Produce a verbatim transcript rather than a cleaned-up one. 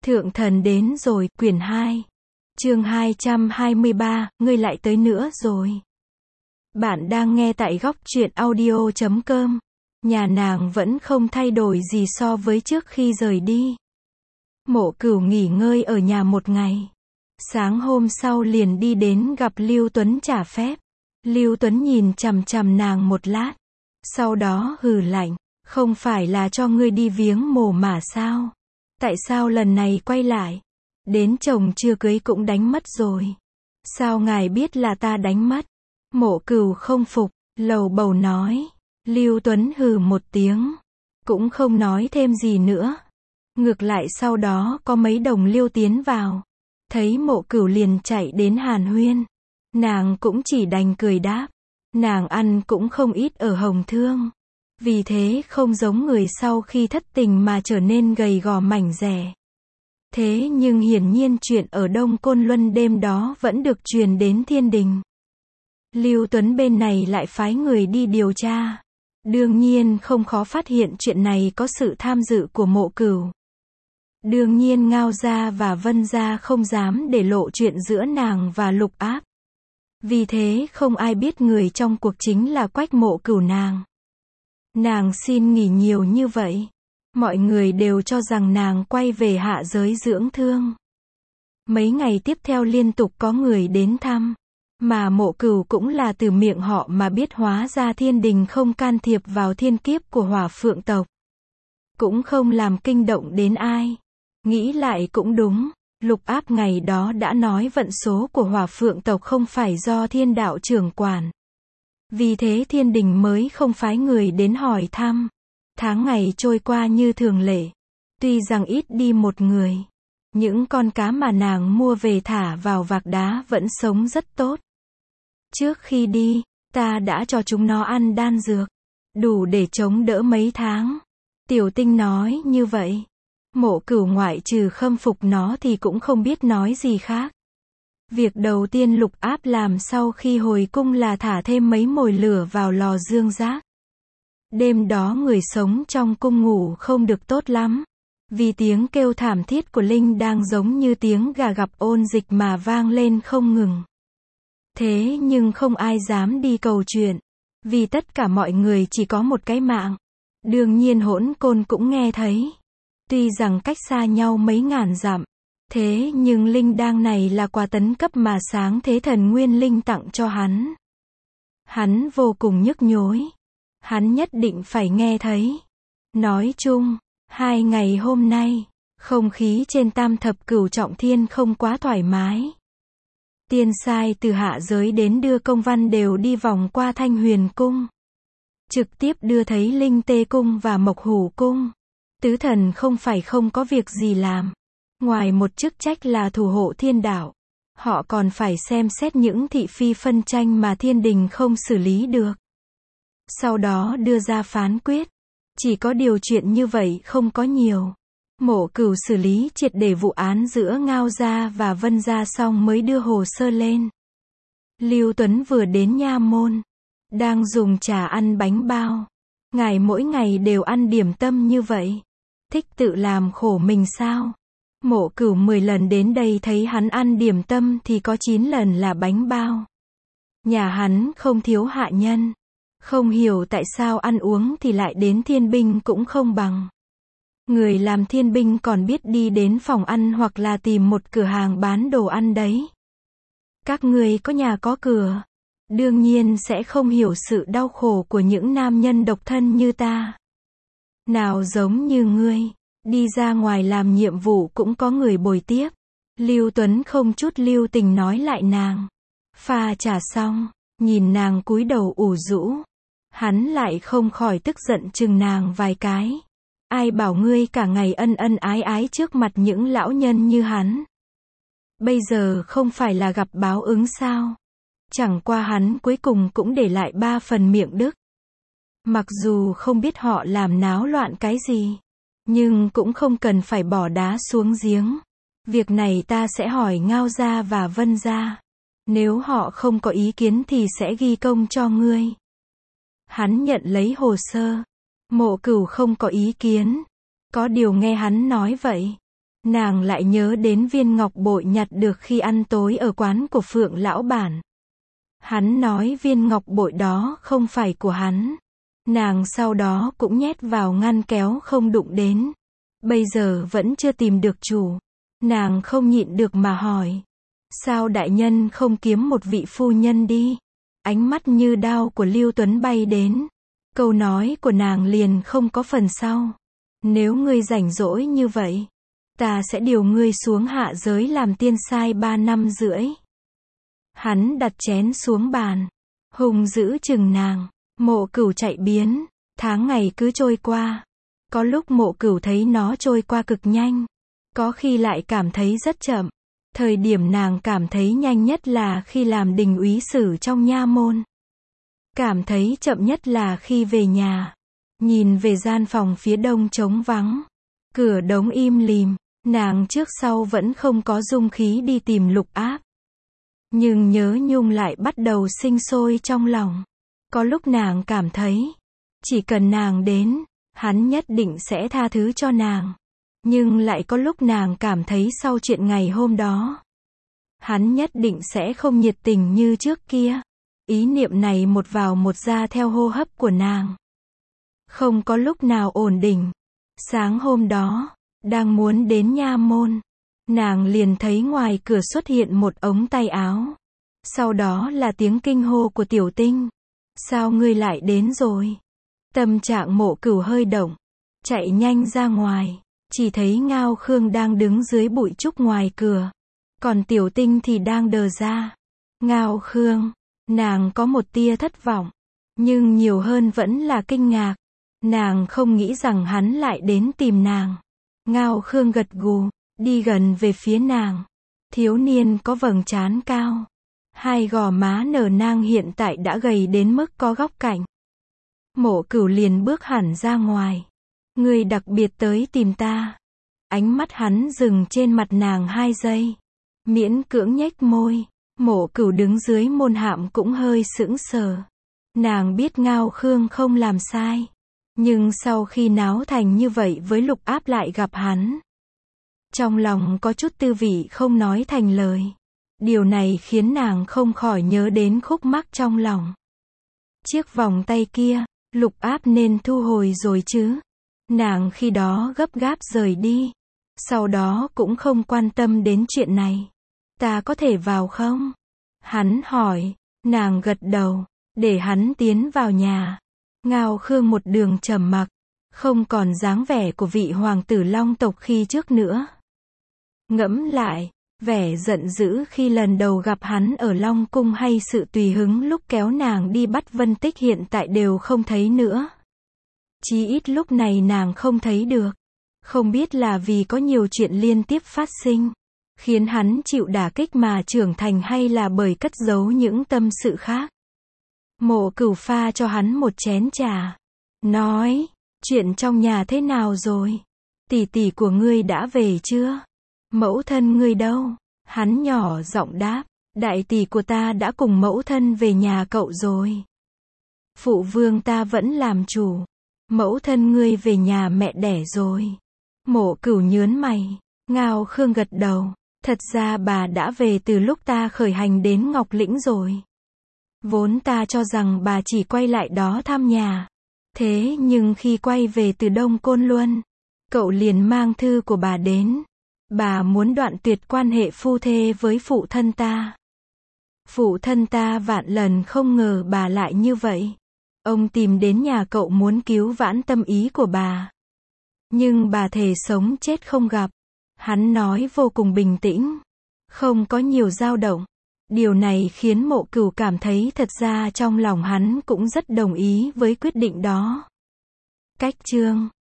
Thượng thần đến rồi, quyển hai. Chương hai trăm hai mươi ba, ngươi lại tới nữa rồi. Bạn đang nghe tại góc truyện audio chấm com. Nhà nàng vẫn không thay đổi gì so với trước khi rời đi. Mộ Cửu nghỉ ngơi ở nhà một ngày. Sáng hôm sau liền đi đến gặp Lưu Tuấn trả phép. Lưu Tuấn nhìn chằm chằm nàng một lát. Sau đó hừ lạnh, không phải là cho ngươi đi viếng mồ mà sao? Tại sao lần này quay lại? Đến chồng chưa cưới cũng đánh mất rồi. Sao ngài biết là ta đánh mất? Mộ Cửu không phục, lầu bầu nói. Lưu Tuấn hừ một tiếng, cũng không nói thêm gì nữa. Ngược lại sau đó có mấy đồng liêu tiến vào. Thấy Mộ Cửu liền chạy đến hàn huyên. Nàng cũng chỉ đành cười đáp. Nàng ăn cũng không ít ở Hồng Thương. Vì thế không giống người sau khi thất tình mà trở nên gầy gò mảnh dẻ. Thế nhưng hiển nhiên chuyện ở Đông Côn Luân đêm đó vẫn được truyền đến thiên đình. Lưu Tuấn bên này lại phái người đi điều tra. Đương nhiên không khó phát hiện chuyện này có sự tham dự của Mộ Cửu. Đương nhiên Ngao gia và Vân gia không dám để lộ chuyện giữa nàng và Lục Áp. Vì thế không ai biết người trong cuộc chính là Quách Mộ Cửu nàng. Nàng xin nghỉ nhiều như vậy. Mọi người đều cho rằng nàng quay về hạ giới dưỡng thương. Mấy ngày tiếp theo liên tục có người đến thăm. Mà Mộ Cửu cũng là từ miệng họ mà biết hóa ra thiên đình không can thiệp vào thiên kiếp của Hỏa Phượng tộc. Cũng không làm kinh động đến ai. Nghĩ lại cũng đúng. Lục Áp ngày đó đã nói vận số của Hỏa Phượng tộc không phải do thiên đạo trưởng quản. Vì thế thiên đình mới không phái người đến hỏi thăm. Tháng ngày trôi qua như thường lệ. Tuy rằng ít đi một người. Những con cá mà nàng mua về thả vào vạc đá vẫn sống rất tốt. Trước khi đi, ta đã cho chúng nó ăn đan dược. Đủ để chống đỡ mấy tháng. Tiểu Tinh nói như vậy. Mộ Cửu ngoại trừ khâm phục nó thì cũng không biết nói gì khác. Việc đầu tiên Lục Áp làm sau khi hồi cung là thả thêm mấy mồi lửa vào lò dương giác. Đêm đó người sống trong cung ngủ không được tốt lắm. Vì tiếng kêu thảm thiết của Linh đang giống như tiếng gà gặp ôn dịch mà vang lên không ngừng. Thế nhưng không ai dám đi cầu chuyện. Vì tất cả mọi người chỉ có một cái mạng. Đương nhiên Hỗn Côn cũng nghe thấy. Tuy rằng cách xa nhau mấy ngàn dặm. Thế nhưng linh đăng này là quà tấn cấp mà Sáng Thế Thần Nguyên Linh tặng cho hắn. Hắn vô cùng nhức nhối. Hắn nhất định phải nghe thấy. Nói chung, hai ngày hôm nay, không khí trên Tam Thập Cửu Trọng Thiên không quá thoải mái. Tiên sai từ hạ giới đến đưa công văn đều đi vòng qua Thanh Huyền Cung. Trực tiếp đưa thấy Linh Tê Cung và Mộc Hủ Cung. Tứ thần không phải không có việc gì làm. Ngoài một chức trách là thủ hộ thiên đạo, họ còn phải xem xét những thị phi phân tranh mà thiên đình không xử lý được. Sau đó đưa ra phán quyết. Chỉ có điều chuyện như vậy không có nhiều. Mộ Cửu xử lý triệt để vụ án giữa Ngao gia và Vân gia xong mới đưa hồ sơ lên. Lưu Tuấn vừa đến nha môn, đang dùng trà ăn bánh bao. Ngài mỗi ngày đều ăn điểm tâm như vậy. Thích tự làm khổ mình sao? Mộ Cửu mười lần đến đây thấy hắn ăn điểm tâm thì có chín lần là bánh bao. Nhà hắn không thiếu hạ nhân. Không hiểu tại sao ăn uống thì lại đến thiên binh cũng không bằng. Người làm thiên binh còn biết đi đến phòng ăn hoặc là tìm một cửa hàng bán đồ ăn đấy. Các ngươi có nhà có cửa. Đương nhiên sẽ không hiểu sự đau khổ của những nam nhân độc thân như ta. Nào giống như ngươi. Đi ra ngoài làm nhiệm vụ cũng có người bồi tiếp. Lưu Tuấn không chút lưu tình nói lại nàng. Pha trà xong, nhìn nàng cúi đầu ủ rũ. Hắn lại không khỏi tức giận chừng nàng vài cái. Ai bảo ngươi cả ngày ân ân ái ái trước mặt những lão nhân như hắn. Bây giờ không phải là gặp báo ứng sao? Chẳng qua hắn cuối cùng cũng để lại ba phần miệng đức. Mặc dù không biết họ làm náo loạn cái gì. Nhưng cũng không cần phải bỏ đá xuống giếng. Việc này ta sẽ hỏi Ngao gia và Vân gia. Nếu họ không có ý kiến thì sẽ ghi công cho ngươi. Hắn nhận lấy hồ sơ. Mộ Cửu không có ý kiến. Có điều nghe hắn nói vậy. nàng lại nhớ đến viên ngọc bội nhặt được khi ăn tối ở quán của Phượng lão bản. Hắn nói viên ngọc bội đó không phải của hắn. Nàng sau đó cũng nhét vào ngăn kéo không đụng đến. Bây giờ vẫn chưa tìm được chủ. Nàng không nhịn được mà hỏi. Sao đại nhân không kiếm một vị phu nhân đi? Ánh mắt như đao của Lưu Tuấn bay đến. Câu nói của nàng liền không có phần sau. Nếu ngươi rảnh rỗi như vậy, ta sẽ điều ngươi xuống hạ giới làm tiên sai ba năm rưỡi. Hắn đặt chén xuống bàn, hung dữ chừng nàng. Mộ Cửu chạy biến, tháng ngày cứ trôi qua. Có lúc Mộ Cửu thấy nó trôi qua cực nhanh, có khi lại cảm thấy rất chậm. Thời điểm nàng cảm thấy nhanh nhất là khi làm đình úy sử trong nha môn. Cảm thấy chậm nhất là khi về nhà, nhìn về gian phòng phía đông trống vắng, cửa đóng im lìm, nàng trước sau vẫn không có dung khí đi tìm Lục Áp. Nhưng nhớ nhung lại bắt đầu sinh sôi trong lòng. Có lúc nàng cảm thấy, chỉ cần nàng đến, hắn nhất định sẽ tha thứ cho nàng. Nhưng lại có lúc nàng cảm thấy sau chuyện ngày hôm đó, hắn nhất định sẽ không nhiệt tình như trước kia. Ý niệm này một vào một ra theo hô hấp của nàng. Không có lúc nào ổn định. Sáng hôm đó, đang muốn đến nha môn, nàng liền thấy ngoài cửa xuất hiện một ống tay áo. Sau đó là tiếng kinh hô của Tiểu Tinh. Sao ngươi lại đến rồi? Tâm trạng Mộ Cửu hơi động, chạy nhanh ra ngoài, chỉ thấy Ngao Khương đang đứng dưới bụi trúc ngoài cửa, còn Tiểu Tinh thì đang đờ ra. Ngao Khương, nàng có một tia thất vọng, nhưng nhiều hơn vẫn là kinh ngạc. Nàng không nghĩ rằng hắn lại đến tìm nàng. Ngao Khương gật gù, đi gần về phía nàng. Thiếu niên có vầng trán cao, hai gò má nở nang hiện tại đã gầy đến mức có góc cạnh. Mộ Cửu liền bước hẳn ra ngoài. Ngươi đặc biệt tới tìm ta. Ánh mắt hắn dừng trên mặt nàng hai giây, miễn cưỡng nhếch môi. Mộ Cửu đứng dưới môn hạm cũng hơi sững sờ. Nàng biết Ngao Khương không làm sai, nhưng sau khi náo thành như vậy với Lục Áp lại gặp hắn, trong lòng có chút tư vị không nói thành lời. Điều này khiến nàng không khỏi nhớ đến khúc mắc trong lòng. Chiếc vòng tay kia, Lục Áp nên thu hồi rồi chứ. Nàng khi đó gấp gáp rời đi, sau đó cũng không quan tâm đến chuyện này. Ta có thể vào không? Hắn hỏi. Nàng gật đầu, để hắn tiến vào nhà. Ngao Khương một đường trầm mặc, không còn dáng vẻ của vị hoàng tử Long tộc khi trước nữa. Ngẫm lại, vẻ giận dữ khi lần đầu gặp hắn ở Long cung hay sự tùy hứng lúc kéo nàng đi bắt Vân Tích hiện tại đều không thấy nữa. Chí ít lúc này nàng không thấy được. Không biết là vì có nhiều chuyện liên tiếp phát sinh, khiến hắn chịu đả kích mà trưởng thành hay là bởi cất giấu những tâm sự khác. Mộ Cửu pha cho hắn một chén trà, nói, chuyện trong nhà thế nào rồi? Tỷ tỷ của ngươi đã về chưa? Mẫu thân ngươi đâu? Hắn nhỏ giọng đáp, đại tỷ của ta đã cùng mẫu thân về nhà cậu rồi. Phụ vương ta vẫn làm chủ. Mẫu thân ngươi về nhà mẹ đẻ rồi. Mộ Cửu nhớn mày. Ngao Khương gật đầu. Thật ra bà đã về từ lúc ta khởi hành đến Ngọc Lĩnh rồi. Vốn ta cho rằng bà chỉ quay lại đó thăm nhà. Thế nhưng khi quay về từ Đông Côn Luân, cậu liền mang thư của bà đến. Bà muốn đoạn tuyệt quan hệ phu thê với phụ thân ta. Phụ thân ta vạn lần không ngờ bà lại như vậy. Ông tìm đến nhà cậu muốn cứu vãn tâm ý của bà. Nhưng bà thề sống chết không gặp. Hắn nói vô cùng bình tĩnh, không có nhiều dao động. Điều này khiến Mộ Cửu cảm thấy thật ra trong lòng hắn cũng rất đồng ý với quyết định đó. Cách chương